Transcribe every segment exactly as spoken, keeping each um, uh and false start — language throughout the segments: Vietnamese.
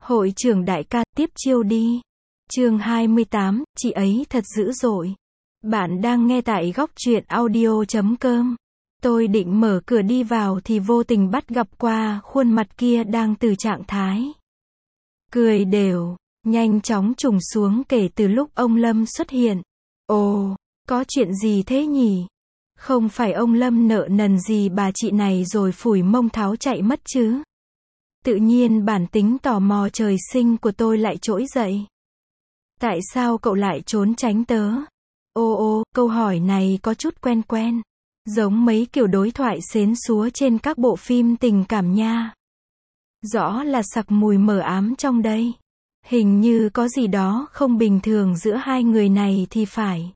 Hội trưởng đại ca, tiếp chiêu đi. Chương hai mươi tám, chị ấy thật dữ dội. Bạn đang nghe tại góc truyện audio chấm com. Tôi định mở cửa đi vào thì vô tình bắt gặp qua khuôn mặt kia đang từ trạng thái cười đều, nhanh chóng trùng xuống kể từ lúc ông Lâm xuất hiện. Ồ, có chuyện gì thế nhỉ? Không phải ông Lâm nợ nần gì bà chị này rồi phủi mông tháo chạy mất chứ? Tự nhiên bản tính tò mò trời sinh của tôi lại trỗi dậy. Tại sao cậu lại trốn tránh tớ? Ô ô, câu hỏi này có chút quen quen. Giống mấy kiểu đối thoại xến xúa trên các bộ phim tình cảm nha. Rõ là sặc mùi mờ ám trong đây. Hình như có gì đó không bình thường giữa hai người này thì phải.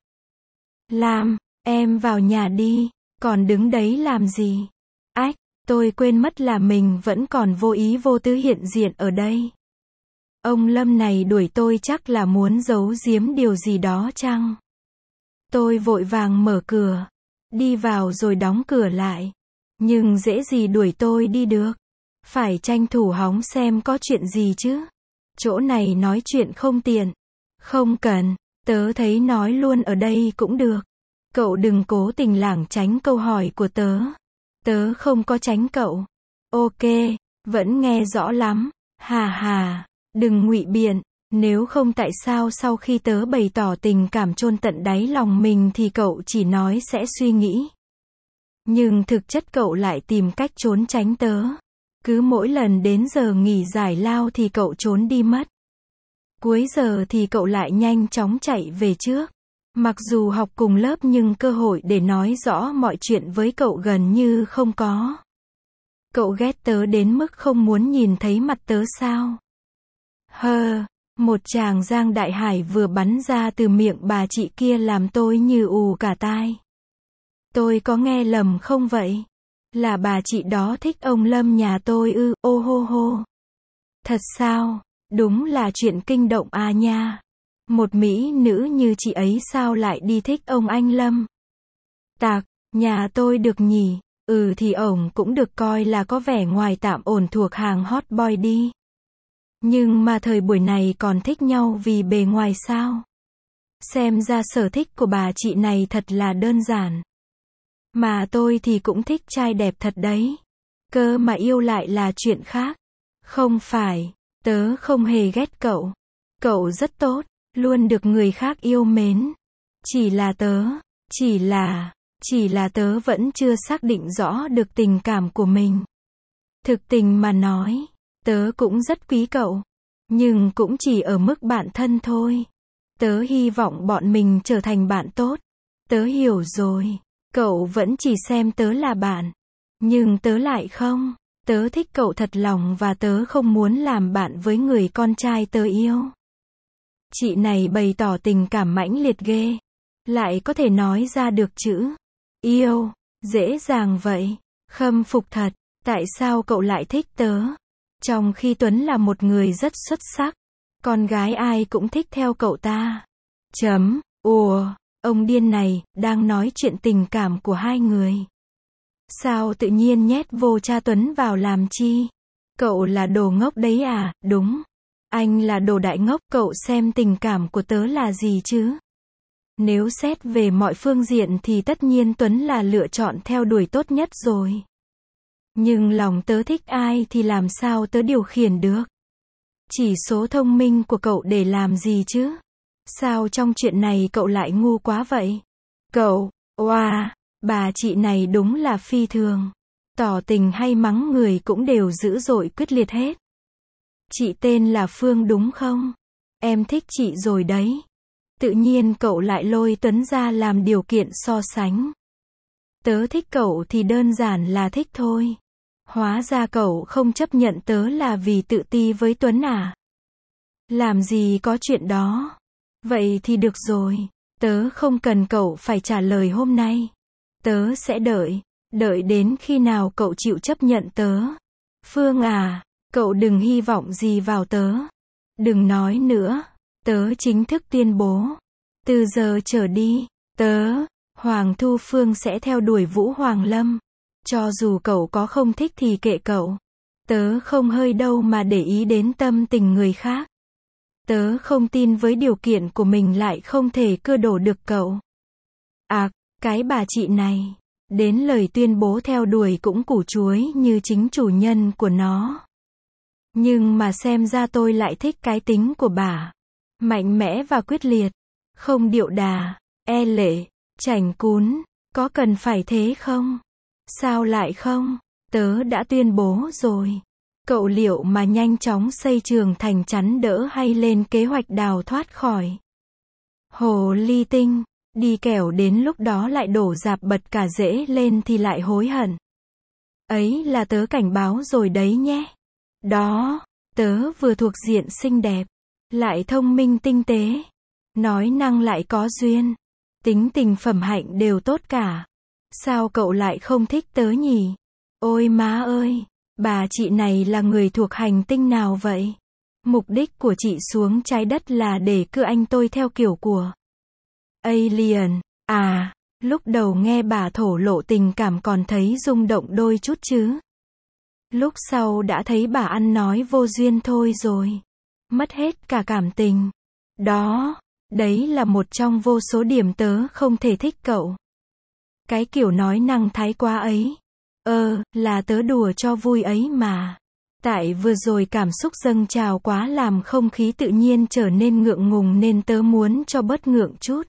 Lam, em vào nhà đi, còn đứng đấy làm gì? Ách, tôi quên mất là mình vẫn còn vô ý vô tư hiện diện ở đây. Ông Lâm này đuổi tôi chắc là muốn giấu giếm điều gì đó chăng? Tôi vội vàng mở cửa, đi vào rồi đóng cửa lại. Nhưng dễ gì đuổi tôi đi được. Phải tranh thủ hóng xem có chuyện gì chứ. Chỗ này nói chuyện không tiện. Không cần, tớ thấy nói luôn ở đây cũng được. Cậu đừng cố tình lảng tránh câu hỏi của tớ. Tớ không có tránh cậu. Ok, vẫn nghe rõ lắm. Hà hà, đừng ngụy biện. Nếu không tại sao sau khi tớ bày tỏ tình cảm chôn tận đáy lòng mình thì cậu chỉ nói sẽ suy nghĩ. Nhưng thực chất cậu lại tìm cách trốn tránh tớ. Cứ mỗi lần đến giờ nghỉ giải lao thì cậu trốn đi mất. Cuối giờ thì cậu lại nhanh chóng chạy về trước. Mặc dù học cùng lớp nhưng cơ hội để nói rõ mọi chuyện với cậu gần như không có. Cậu ghét tớ đến mức không muốn nhìn thấy mặt tớ sao? Hơ, một tràng giang đại hải vừa bắn ra từ miệng bà chị kia làm tôi như ù cả tai. Tôi có nghe lầm không vậy? Là bà chị đó thích ông Lâm nhà tôi ư? Ô hô hô. Thật sao? Đúng là chuyện kinh động à nha. Một mỹ nữ như chị ấy sao lại đi thích ông anh Lâm? Tạc, nhà tôi được nhỉ? Ừ thì ổng cũng được coi là có vẻ ngoài tạm ổn thuộc hàng hot boy đi. Nhưng mà thời buổi này còn thích nhau vì bề ngoài sao? Xem ra sở thích của bà chị này thật là đơn giản. Mà tôi thì cũng thích trai đẹp thật đấy. Cơ mà yêu lại là chuyện khác. Không phải, tớ không hề ghét cậu. Cậu rất tốt, luôn được người khác yêu mến. Chỉ là tớ, chỉ là, chỉ là tớ vẫn chưa xác định rõ được tình cảm của mình. Thực tình mà nói, tớ cũng rất quý cậu. Nhưng cũng chỉ ở mức bạn thân thôi. Tớ hy vọng bọn mình trở thành bạn tốt. Tớ hiểu rồi. Cậu vẫn chỉ xem tớ là bạn. Nhưng tớ lại không. Tớ thích cậu thật lòng và tớ không muốn làm bạn với người con trai tớ yêu. Chị này bày tỏ tình cảm mãnh liệt ghê. Lại có thể nói ra được chữ yêu. Dễ dàng vậy. Khâm phục thật. Tại sao cậu lại thích tớ? Trong khi Tuấn là một người rất xuất sắc. Con gái ai cũng thích theo cậu ta. Chấm. Ủa, ông điên này, đang nói chuyện tình cảm của hai người. Sao tự nhiên nhét vô cha Tuấn vào làm chi? Cậu là đồ ngốc đấy à? Đúng. Anh là đồ đại ngốc, cậu xem tình cảm của tớ là gì chứ? Nếu xét về mọi phương diện thì tất nhiên Tuấn là lựa chọn theo đuổi tốt nhất rồi. Nhưng lòng tớ thích ai thì làm sao tớ điều khiển được? Chỉ số thông minh của cậu để làm gì chứ? Sao trong chuyện này cậu lại ngu quá vậy? Cậu, oa, bà chị này đúng là phi thường. Tỏ tình hay mắng người cũng đều dữ dội quyết liệt hết. Chị tên là Phương đúng không? Em thích chị rồi đấy. Tự nhiên cậu lại lôi Tuấn ra làm điều kiện so sánh. Tớ thích cậu thì đơn giản là thích thôi. Hóa ra cậu không chấp nhận tớ là vì tự ti với Tuấn à? Làm gì có chuyện đó. Vậy thì được rồi. Tớ không cần cậu phải trả lời hôm nay. Tớ sẽ đợi. Đợi đến khi nào cậu chịu chấp nhận tớ. Phương à, cậu đừng hy vọng gì vào tớ. Đừng nói nữa. Tớ chính thức tuyên bố. Từ giờ trở đi, tớ, Hoàng Thu Phương sẽ theo đuổi Vũ Hoàng Lâm. Cho dù cậu có không thích thì kệ cậu. Tớ không hơi đâu mà để ý đến tâm tình người khác. Tớ không tin với điều kiện của mình lại không thể cưa đổ được cậu. À, cái bà chị này. Đến lời tuyên bố theo đuổi cũng củ chuối như chính chủ nhân của nó. Nhưng mà xem ra tôi lại thích cái tính của bà. Mạnh mẽ và quyết liệt. Không điệu đà, e lệ, chảnh cún. Có cần phải thế không? Sao lại không? Tớ đã tuyên bố rồi. Cậu liệu mà nhanh chóng xây trường thành chắn đỡ hay lên kế hoạch đào thoát khỏi hồ ly tinh, đi kẻo đến lúc đó lại đổ rạp bật cả rễ lên thì lại hối hận. Ấy là tớ cảnh báo rồi đấy nhé. Đó, tớ vừa thuộc diện xinh đẹp, lại thông minh tinh tế, nói năng lại có duyên, tính tình phẩm hạnh đều tốt cả. Sao cậu lại không thích tớ nhỉ? Ôi má ơi! Bà chị này là người thuộc hành tinh nào vậy? Mục đích của chị xuống trái đất là để cưa anh tôi theo kiểu của alien. À, lúc đầu nghe bà thổ lộ tình cảm còn thấy rung động đôi chút chứ. Lúc sau đã thấy bà ăn nói vô duyên thôi rồi. Mất hết cả cảm tình. Đó, đấy là một trong vô số điểm tớ không thể thích cậu. Cái kiểu nói năng thái quá ấy. Ờ, là tớ đùa cho vui ấy mà. Tại vừa rồi cảm xúc dâng trào quá làm không khí tự nhiên trở nên ngượng ngùng nên tớ muốn cho bớt ngượng chút.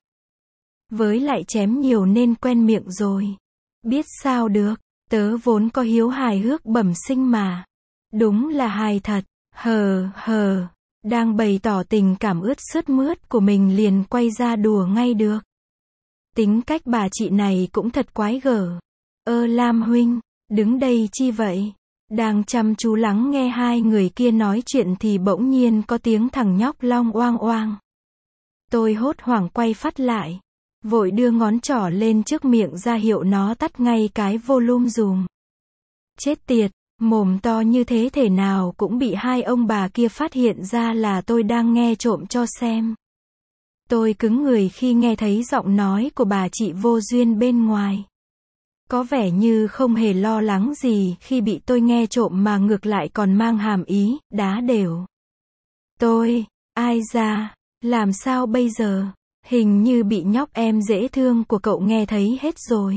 Với lại chém nhiều nên quen miệng rồi. Biết sao được, tớ vốn có hiếu hài hước bẩm sinh mà. Đúng là hài thật, hờ hờ. Đang bày tỏ tình cảm ướt sướt mướt của mình liền quay ra đùa ngay được. Tính cách bà chị này cũng thật quái gở. Ơ Lam huynh, đứng đây chi vậy? Đang chăm chú lắng nghe hai người kia nói chuyện thì bỗng nhiên có tiếng thằng nhóc long oang oang. Tôi hốt hoảng quay phát lại. Vội đưa ngón trỏ lên trước miệng ra hiệu nó tắt ngay cái volume dùm. Chết tiệt, mồm to như thế thể nào cũng bị hai ông bà kia phát hiện ra là tôi đang nghe trộm cho xem. Tôi cứng người khi nghe thấy giọng nói của bà chị vô duyên bên ngoài. Có vẻ như không hề lo lắng gì khi bị tôi nghe trộm mà ngược lại còn mang hàm ý, đá đều. Tôi, ai ra, làm sao bây giờ? Hình như bị nhóc em dễ thương của cậu nghe thấy hết rồi.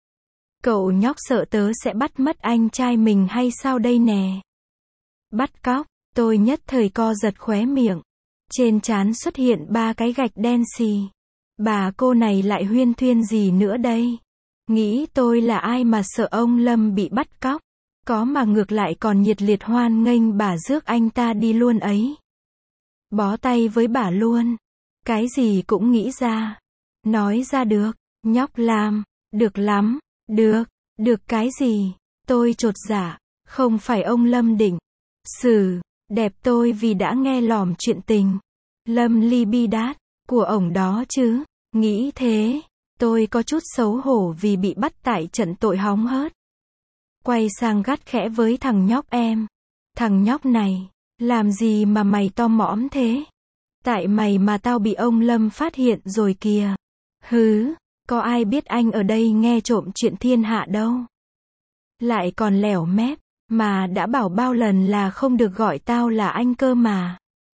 Cậu nhóc sợ tớ sẽ bắt mất anh trai mình hay sao đây nè? Bắt cóc, tôi nhất thời co giật khóe miệng. Trên trán xuất hiện ba cái gạch đen xì. Bà cô này lại huyên thuyên gì nữa đây? Nghĩ tôi là ai mà sợ ông Lâm bị bắt cóc? Có mà ngược lại còn nhiệt liệt hoan nghênh bà rước anh ta đi luôn ấy. Bó tay với bà luôn. Cái gì cũng nghĩ ra. Nói ra được. Nhóc Lam. Được lắm. Được. Được cái gì? Tôi chột dạ. Không phải ông Lâm định xử đẹp tôi vì đã nghe lỏm chuyện tình Lâm ly bi đát của ổng đó chứ. Nghĩ thế. Tôi có chút xấu hổ vì bị bắt tại trận tội hóng hớt. Quay sang gắt khẽ với thằng nhóc em. Thằng nhóc này, làm gì mà mày to mõm thế? Tại mày mà tao bị ông Lâm phát hiện rồi kìa. Hứ, có ai biết anh ở đây nghe trộm chuyện thiên hạ đâu. Lại còn lẻo mép, mà đã bảo bao lần là không được gọi tao là anh cơ mà.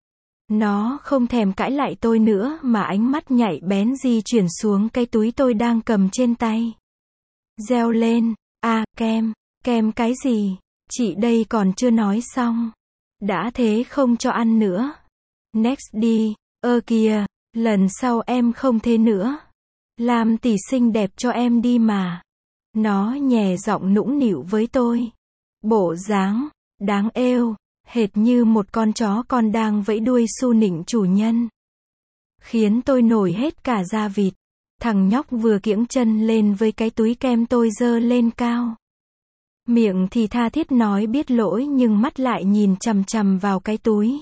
Nó không thèm cãi lại tôi nữa mà ánh mắt nhạy bén di chuyển xuống cái túi tôi đang cầm trên tay. Reo lên, à, kem, kem cái gì? Chị đây còn chưa nói xong. Đã thế không cho ăn nữa. Next đi, ơ kìa, lần sau em không thế nữa. Làm tỷ xinh đẹp cho em đi mà. Nó nhè giọng nũng nịu với tôi. Bộ dáng, đáng êu. Hệt như một con chó con đang vẫy đuôi su nịnh chủ nhân. Khiến tôi nổi hết cả da vịt. Thằng nhóc vừa kiễng chân lên với cái túi kem tôi giơ lên cao. Miệng thì tha thiết nói biết lỗi nhưng mắt lại nhìn chằm chằm vào cái túi.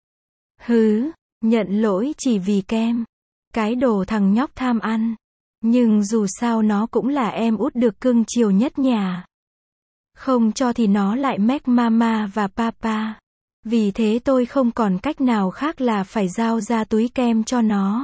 Hứ, nhận lỗi chỉ vì kem. Cái đồ thằng nhóc tham ăn. Nhưng dù sao nó cũng là em út được cưng chiều nhất nhà. Không cho thì nó lại mách mama và papa. Vì thế tôi không còn cách nào khác là phải giao ra túi kem cho nó.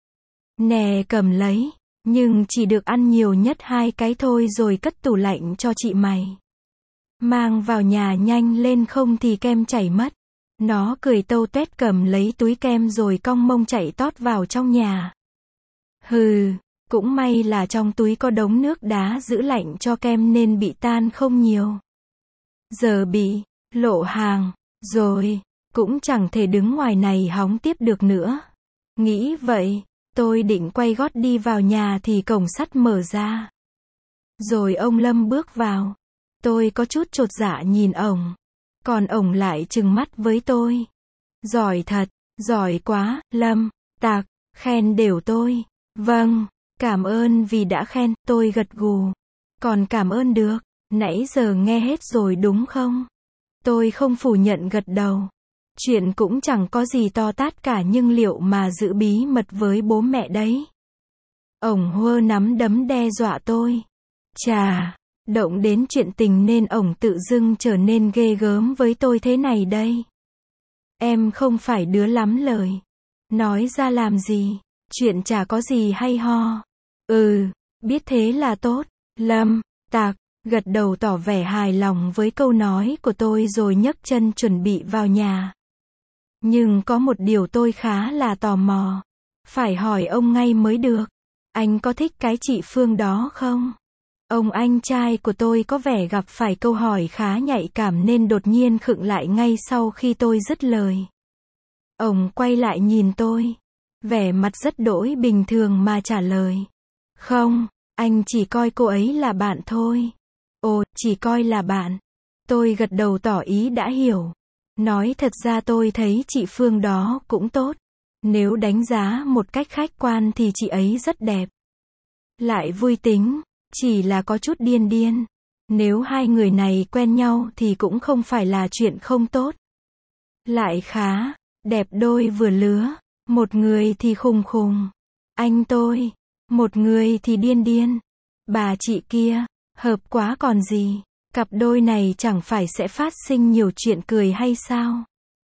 Nè cầm lấy, nhưng chỉ được ăn nhiều nhất hai cái thôi rồi cất tủ lạnh cho chị mày. Mang vào nhà nhanh lên không thì kem chảy mất. Nó cười tâu tuét cầm lấy túi kem rồi cong mông chạy tót vào trong nhà. Hừ, cũng may là trong túi có đống nước đá giữ lạnh cho kem nên bị tan không nhiều. Giờ bị lộ hàng rồi, cũng chẳng thể đứng ngoài này hóng tiếp được nữa. Nghĩ vậy, tôi định quay gót đi vào nhà thì cổng sắt mở ra. Rồi ông Lâm bước vào. Tôi có chút chột dạ nhìn ổng. Còn ổng lại trừng mắt với tôi. Giỏi thật, giỏi quá, Lâm, Tạc, khen đều tôi. Vâng, cảm ơn vì đã khen, tôi gật gù. Còn cảm ơn được, nãy giờ nghe hết rồi đúng không? Tôi không phủ nhận gật đầu. Chuyện cũng chẳng có gì to tát cả nhưng liệu mà giữ bí mật với bố mẹ đấy. Ổng hơ nắm đấm đe dọa tôi. Chà, động đến chuyện tình nên ổng tự dưng trở nên ghê gớm với tôi thế này đây. Em không phải đứa lắm lời. Nói ra làm gì, chuyện chả có gì hay ho. Ừ, biết thế là tốt. Lâm, Tạc, gật đầu tỏ vẻ hài lòng với câu nói của tôi rồi nhấc chân chuẩn bị vào nhà. Nhưng có một điều tôi khá là tò mò. Phải hỏi ông ngay mới được. Anh có thích cái chị Phương đó không? Ông anh trai của tôi có vẻ gặp phải câu hỏi khá nhạy cảm nên đột nhiên khựng lại ngay sau khi tôi dứt lời. Ông quay lại nhìn tôi. Vẻ mặt rất đỗi bình thường mà trả lời. Không, anh chỉ coi cô ấy là bạn thôi. Ồ, chỉ coi là bạn. Tôi gật đầu tỏ ý đã hiểu. Nói thật ra tôi thấy chị Phương đó cũng tốt. Nếu đánh giá một cách khách quan thì chị ấy rất đẹp. Lại vui tính, chỉ là có chút điên điên. Nếu hai người này quen nhau thì cũng không phải là chuyện không tốt. Lại khá, đẹp đôi vừa lứa. Một người thì khùng khùng. Anh tôi. Một người thì điên điên. Bà chị kia, hợp quá còn gì. Cặp đôi này chẳng phải sẽ phát sinh nhiều chuyện cười hay sao?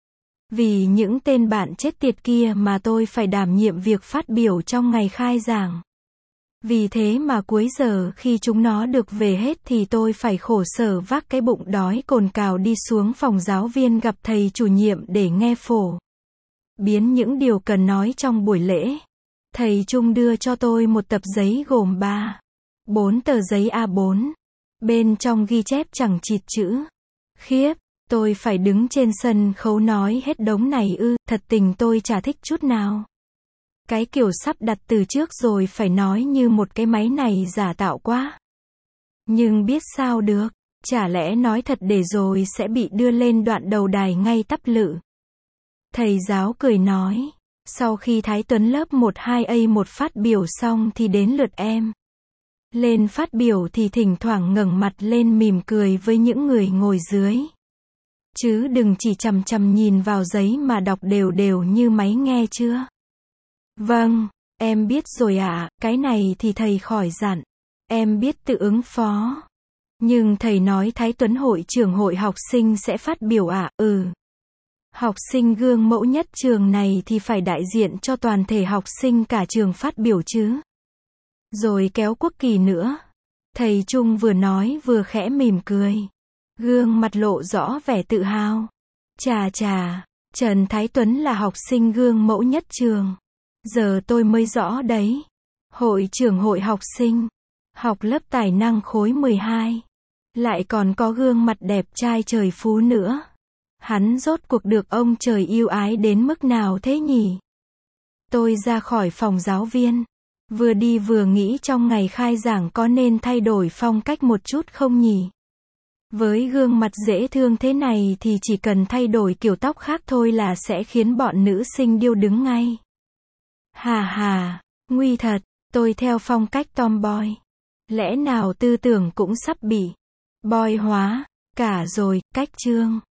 Vì những tên bạn chết tiệt kia mà tôi phải đảm nhiệm việc phát biểu trong ngày khai giảng. Vì thế mà cuối giờ khi chúng nó được về hết thì tôi phải khổ sở vác cái bụng đói cồn cào đi xuống phòng giáo viên gặp thầy chủ nhiệm để nghe phổ biến những điều cần nói trong buổi lễ. Thầy Trung đưa cho tôi một tập giấy gồm ba, bốn tờ giấy A bốn. Bên trong ghi chép chẳng chịt chữ. Khiếp, tôi phải đứng trên sân khấu nói hết đống này ư, thật tình tôi chả thích chút nào. Cái kiểu sắp đặt từ trước rồi phải nói như một cái máy này giả tạo quá. Nhưng biết sao được, chả lẽ nói thật để rồi sẽ bị đưa lên đoạn đầu đài ngay tắp lự. Thầy giáo cười nói, sau khi Thái Tuấn lớp một hai A một phát biểu xong thì đến lượt em. Lên phát biểu thì thỉnh thoảng ngẩng mặt lên mỉm cười với những người ngồi dưới. Chứ đừng chỉ chằm chằm nhìn vào giấy mà đọc đều đều như máy nghe chưa? Vâng, em biết rồi ạ, à, cái này thì thầy khỏi dặn. Em biết tự ứng phó. Nhưng thầy nói Thái Tuấn hội trưởng hội học sinh sẽ phát biểu ạ, à? Ừ. Học sinh gương mẫu nhất trường này thì phải đại diện cho toàn thể học sinh cả trường phát biểu chứ. Rồi kéo quốc kỳ nữa. Thầy Trung vừa nói vừa khẽ mỉm cười. Gương mặt lộ rõ vẻ tự hào. Chà chà, Trần Thái Tuấn là học sinh gương mẫu nhất trường. Giờ tôi mới rõ đấy. Hội trưởng hội học sinh. Học lớp tài năng khối mười hai. Lại còn có gương mặt đẹp trai trời phú nữa. Hắn rốt cuộc được ông trời yêu ái đến mức nào thế nhỉ? Tôi ra khỏi phòng giáo viên. Vừa đi vừa nghĩ trong ngày khai giảng có nên thay đổi phong cách một chút không nhỉ? Với gương mặt dễ thương thế này thì chỉ cần thay đổi kiểu tóc khác thôi là sẽ khiến bọn nữ sinh điêu đứng ngay. Hà hà, nguy thật, tôi theo phong cách tomboy. Lẽ nào tư tưởng cũng sắp bị boy hóa cả rồi, cách chương.